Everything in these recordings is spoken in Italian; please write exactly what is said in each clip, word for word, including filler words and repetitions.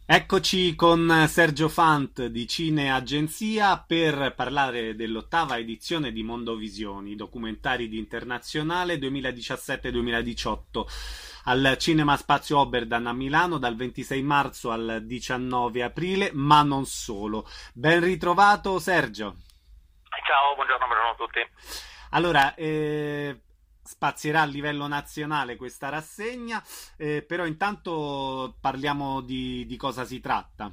Eccoci con Sergio Fant di Cine Agenzia per parlare dell'ottava edizione di Mondovisioni, documentari di internazionale duemiladiciassette-duemiladiciotto al Cinema Spazio Oberdan a Milano dal ventisei marzo al diciannove aprile, ma non solo. Ben ritrovato Sergio. Ciao, buongiorno, buongiorno a tutti. Allora, eh, spazierà a livello nazionale questa rassegna, eh, però intanto parliamo di, di cosa si tratta.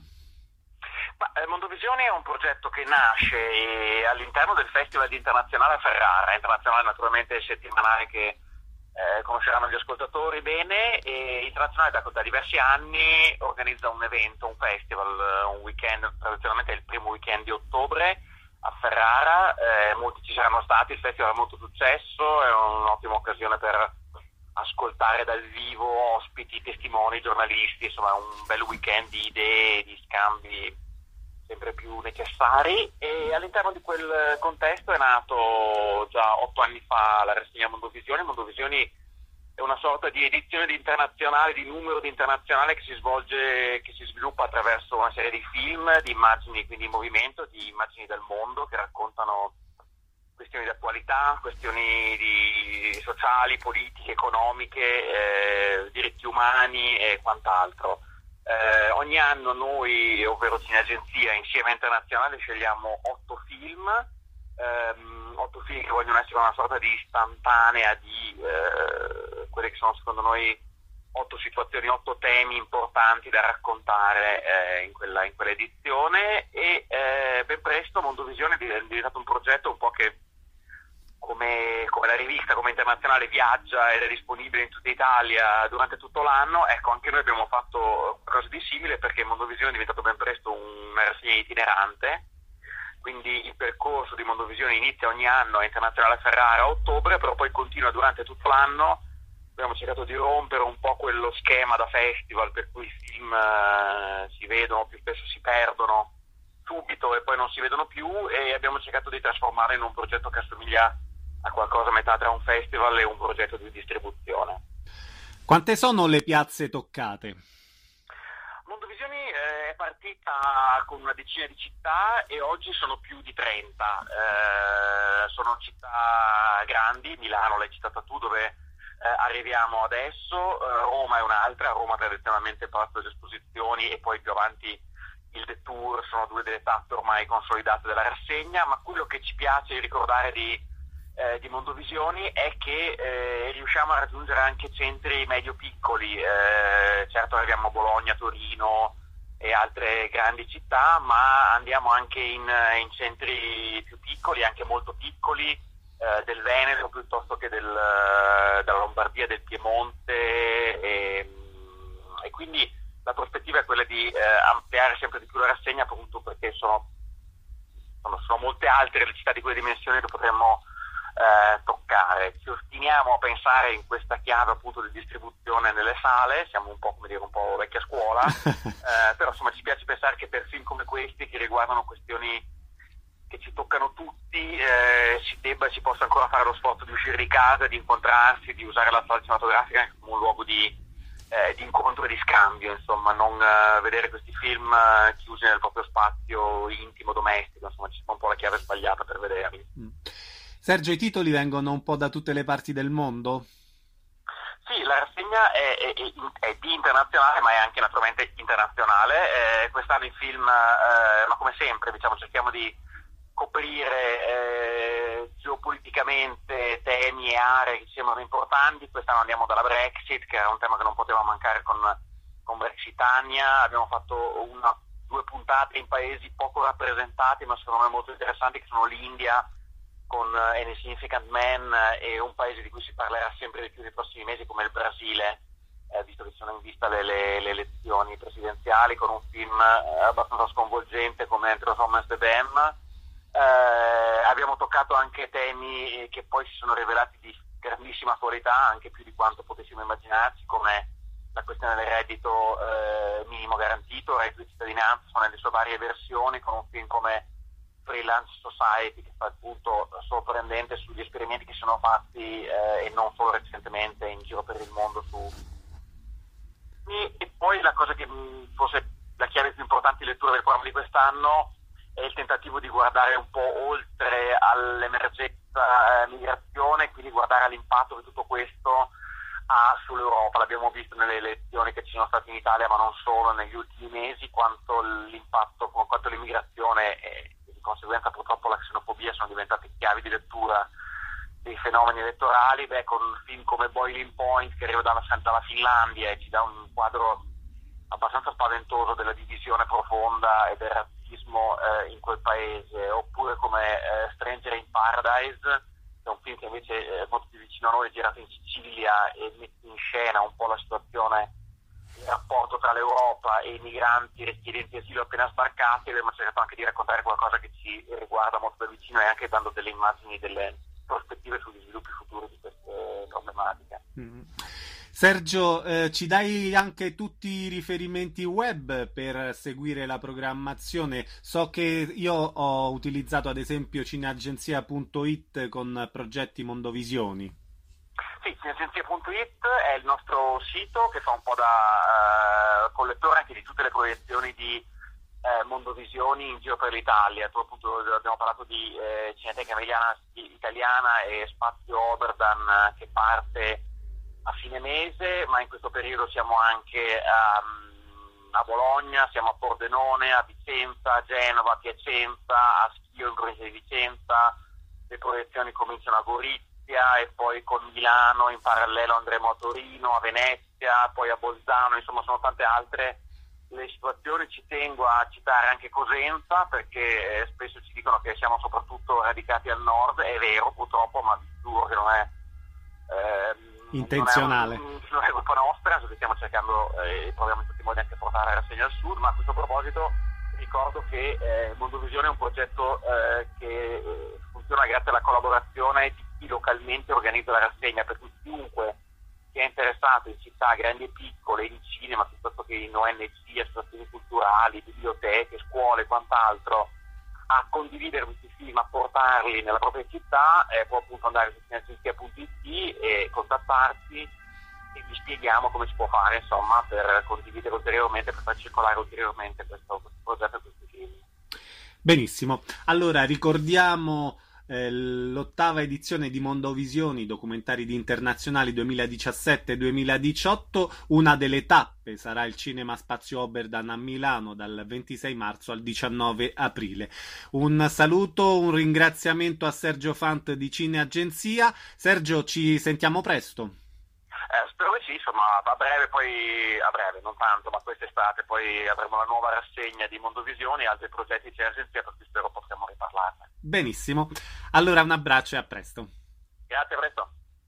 Ma, eh, Mondovisioni è un progetto che nasce eh, all'interno del Festival Internazionale a Ferrara, internazionale naturalmente settimanale che eh, conosceranno gli ascoltatori bene, e internazionale da, da diversi anni organizza un evento, un festival, un weekend, tradizionalmente è il primo weekend di ottobre a Ferrara, eh, molti ci saranno stati, il festival ha molto successo, è un'ottima occasione per ascoltare dal vivo ospiti, testimoni, giornalisti, insomma un bel weekend di idee, di scambi sempre più necessari, e all'interno di quel contesto è nato già otto anni fa la rassegna Mondovisioni. Mondovisioni è una sorta di edizione di internazionale, di numero di internazionale che si svolge, che si sviluppa attraverso una serie di film, di immagini, quindi in movimento, di immagini del mondo che raccontano questioni di attualità, questioni di sociali, politiche, economiche, eh, diritti umani e quant'altro. Eh, ogni anno noi, ovvero Cine Agenzia, insieme a Internazionale, scegliamo otto film, ehm, otto film che vogliono essere una sorta di istantanea di eh, quelle che sono secondo noi otto situazioni, otto temi importanti da raccontare eh, in quella in quell'edizione, e eh, ben presto Mondovisione è diventato un progetto un po' che come, come la rivista, come Internazionale viaggia ed è disponibile in tutta Italia durante tutto l'anno. Ecco, anche noi abbiamo fatto qualcosa di simile, perché Mondovisione è diventato ben presto una rassegna itinerante, quindi il percorso di Mondovisione inizia ogni anno a Internazionale a Ferrara a ottobre, però poi continua durante tutto l'anno. Abbiamo cercato di rompere un po' quello schema da festival per cui i film eh, si vedono, più spesso si perdono subito e poi non si vedono più, e abbiamo cercato di trasformarlo in un progetto che assomiglia a qualcosa a metà tra un festival e un progetto di distribuzione. Quante sono le piazze toccate? Mondovisioni eh, è partita con una decina di città e oggi sono più di trenta. Eh, sono città grandi, Milano l'hai citata tu, dove eh, arriviamo adesso, eh, Roma è un'altra, Roma tradizionalmente palazzo delle esposizioni, e poi più avanti il The Tour, sono due delle tappe ormai consolidate della rassegna. Ma quello che ci piace ricordare di Eh, di Mondovisioni è che eh, riusciamo a raggiungere anche centri medio-piccoli, eh, certo arriviamo a Bologna, Torino e altre grandi città, ma andiamo anche in, in centri più piccoli, anche molto piccoli, eh, del Veneto piuttosto che del, della Lombardia, del Piemonte, e, e quindi la prospettiva è quella di eh, ampliare sempre di più la rassegna, appunto perché sono, sono, sono molte altre le città di quelle dimensioni che potremmo Eh, toccare. Ci ostiniamo a pensare in questa chiave appunto di distribuzione nelle sale, siamo un po' come dire un po' vecchia scuola, eh, però insomma ci piace pensare che per film come questi, che riguardano questioni che ci toccano tutti, eh, si debba si possa ancora fare lo sforzo di uscire di casa, di incontrarsi, di usare la sala cinematografica come un luogo di, eh, di incontro e di scambio, insomma non eh, vedere questi film eh, chiusi nel proprio spazio intimo, domestico, insomma ci sta un po' la chiave sbagliata per vederli. Mm. Sergio, i titoli vengono un po' da tutte le parti del mondo? Sì, la rassegna è, è, è di internazionale, ma è anche naturalmente internazionale. Eh, quest'anno i film, eh, ma come sempre, diciamo, cerchiamo di coprire eh, geopoliticamente temi e aree che ci sembrano importanti. Quest'anno andiamo dalla Brexit, che era un tema che non poteva mancare con, con Brexitania. Abbiamo fatto una, due puntate in paesi poco rappresentati, ma secondo me molto interessanti, che sono l'India, con Any Significant Man, e un paese di cui si parlerà sempre di più nei prossimi mesi come il Brasile, eh, visto che sono in vista le, le, le elezioni presidenziali, con un film eh, abbastanza sconvolgente come Entre les hommes de Bem. Eh, abbiamo toccato anche temi che poi si sono rivelati di grandissima attualità, anche più di quanto potessimo immaginarci, come la questione del reddito eh, minimo garantito, reddito di cittadinanza, nelle sue varie versioni, con un film come Freelance Society, che fa il punto sorprendente sugli esperimenti che sono fatti eh, e non solo recentemente in giro per il mondo su. E, e poi la cosa che forse la importanti letture del programma di quest'anno è il tentativo di guardare un po' oltre all'emergenza eh, migrazione, quindi guardare all'impatto che tutto questo ha sull'Europa. L'abbiamo visto nelle elezioni che ci sono state in Italia, ma non solo, negli ultimi mesi, quanto l'impatto, quanto l'immigrazione e di conseguenza purtroppo la xenofobia sono diventate chiavi di lettura dei fenomeni elettorali. Beh, con un film come Boiling Point, che arriva dalla, dalla Finlandia e ci dà un quadro abbastanza spaventoso della divisione profonda e del razzismo eh, in quel paese, oppure come eh, Stranger in Paradise, che è un film che invece è molto più vicino a noi, è girato in Sicilia e mette in scena un po' la situazione, il rapporto tra l'Europa e i migranti richiedenti asilo appena sbarcati. Abbiamo cercato anche di raccontare qualcosa che ci riguarda molto da vicino e anche dando delle immagini, delle prospettive sugli sviluppi futuri di queste problematiche. Mm. Sergio, eh, ci dai anche tutti i riferimenti web per seguire la programmazione? So che io ho utilizzato ad esempio cineagenzia punto it con progetti Mondovisioni. Sì, cineagenzia punto it è il nostro sito che fa un po' da uh, collettore anche di tutte le proiezioni di uh, Mondovisioni in giro per l'Italia. Tu appunto abbiamo parlato di uh, Cineteca Emiliana Italiana e Spazio Oberdan che parte a fine mese, ma in questo periodo siamo anche um, a Bologna, siamo a Pordenone, a Vicenza, a Genova, a Piacenza, a Schio in provincia di Vicenza. Le proiezioni cominciano a Gorizia e poi con Milano, in parallelo andremo a Torino, a Venezia, poi a Bolzano, insomma sono tante altre le situazioni. Ci tengo a citare anche Cosenza, perché eh, spesso ci dicono che siamo soprattutto radicati al nord, è vero purtroppo, ma vi giuro che non è ehm, intenzionale, non è, un, non è colpa nostra, che stiamo cercando e eh, proviamo in tutti i modi anche a portare la rassegna al sud. Ma a questo proposito ricordo che eh, Mondovisione è un progetto eh, che eh, funziona grazie alla collaborazione di chi localmente organizza la rassegna, per cui chiunque sia interessato in città grandi e piccole, in cinema piuttosto che in O N G, associazioni culturali, biblioteche, scuole e quant'altro, a condividere questi film, a portarli nella propria città, eh, può appunto andare su cineagenzia punto it e contattarci e vi spieghiamo come si può fare, insomma, per condividere ulteriormente, per far circolare ulteriormente questo, questo progetto e questi film. Benissimo, allora ricordiamo eh, l'ottava edizione di Mondovisioni, documentari di internazionali duemiladiciassette duemiladiciotto. Una delle tappe sarà il Cinema Spazio Oberdan a Milano dal ventisei marzo al diciannove aprile. Un saluto, un ringraziamento a Sergio Fant di Cineagenzia. Sergio, ci sentiamo presto. Eh, spero che sì, insomma, a breve, poi a breve, non tanto, ma quest'estate poi avremo la nuova rassegna di Mondovisioni e altri progetti di Cineagenzia, per cui spero potremo riparlarne. Benissimo, allora un abbraccio e a presto. Grazie, a presto.